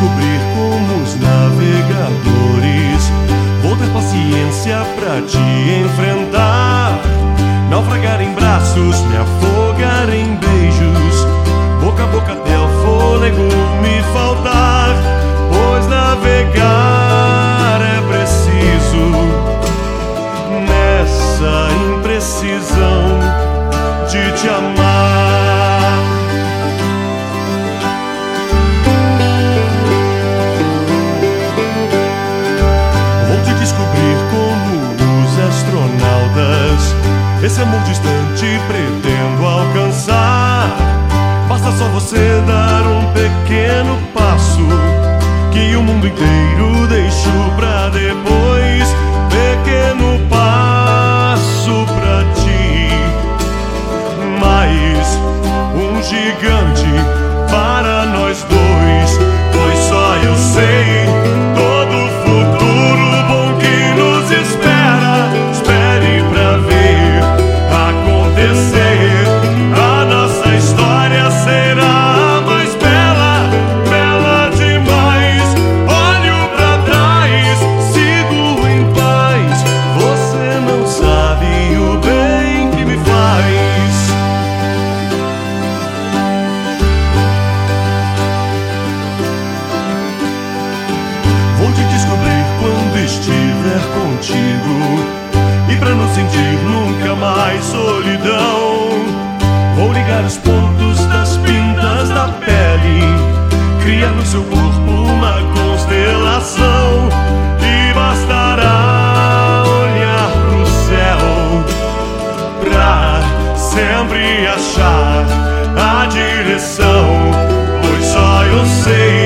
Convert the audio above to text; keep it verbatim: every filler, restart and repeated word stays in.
descobrir como os navegadores. Vou ter paciência pra te enfrentar, naufragar em braços, me afogar em beijos, boca a boca até o fôlego me faltar. Pois navegar é preciso nessa imprecisão de te amar. Vou te descobrir como os astronautas, esse amor distante pretendo alcançar. Basta só você dar um pequeno passo, que o mundo inteiro deixou pra depois. Pequeno passo pra ti, mais um gigante para nós dois. Pois só eu sei todo o futuro bom que nos espera. Espere pra ver acontecer. A nossa história será mais bela, bela demais. Olho pra trás, sigo em paz. Você não sabe o bem que me faz. Vou te descobrir quando estiver contigo, e pra não sentir nunca mais solidão, vou ligar os pontos das pintas da pele, criar no seu corpo uma constelação. E bastará olhar pro céu pra sempre achar a direção. Pois só eu sei